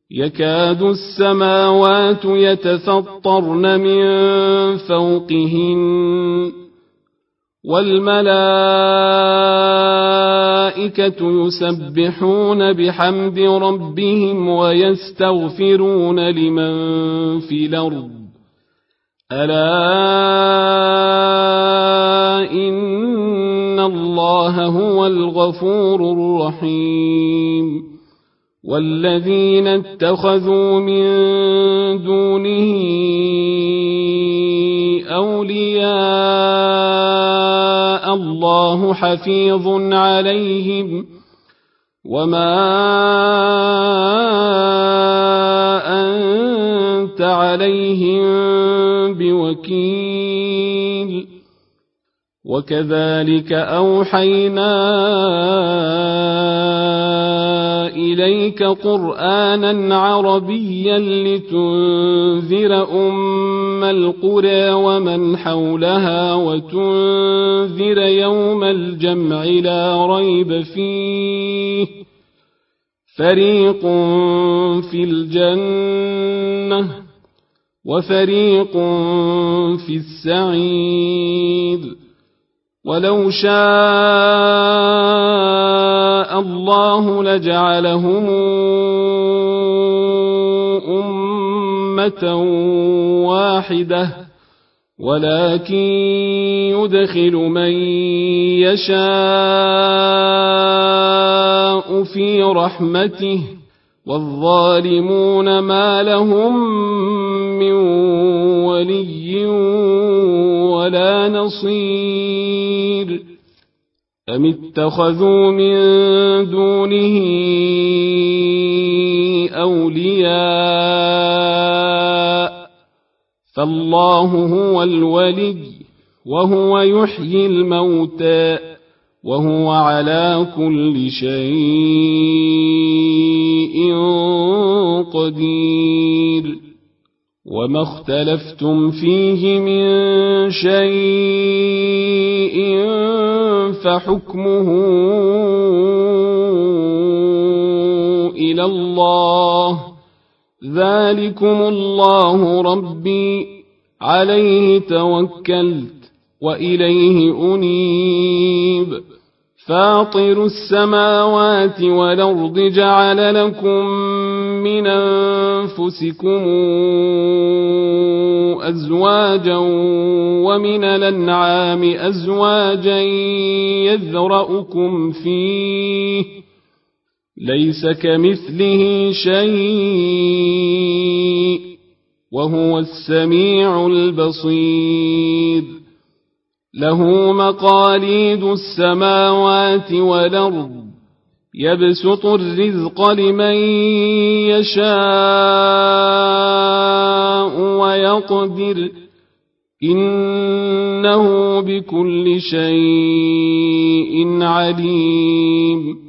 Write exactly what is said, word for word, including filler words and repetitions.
يكاد السماوات يتفطرن من فوقهن والملائكة يسبحون بحمد ربهم ويستغفرون لمن في الأرض ألا إن الله هو الغفور الرحيم والذين اتخذوا من دونه أولياء الله حفيظ عليهم وما أنت عليهم بوكيل وكذلك أوحينا إليك قرآنا عربيا لتنذر أم القرى ومن حولها وتنذر يوم الجمع لا ريب فيه فريق في الجنة وفريق في السعير ولو شاء الله لجعلهم أمة واحدة ولكن يدخل من يشاء في رحمته والظالمون ما لهم من ولي ولا نصير أم اتخذوا من دونه أولياء فالله هو الولي وهو يحيي الموتى وهو على كل شيء قدير وما اختلفتم فيه من شيء فحكمه إلى الله ذلكم الله ربي عليه توكلت وإليه أنيب فاطر السماوات والأرض جعل لكم من أنفسكم أزواجا ومن الأنعام أزواجا يذرأكم فيه ليس كمثله شيء وهو السميع البصير له مقاليد السماوات والأرض يبسط الرزق لمن يشاء ويقدر إنه بكل شيء عليم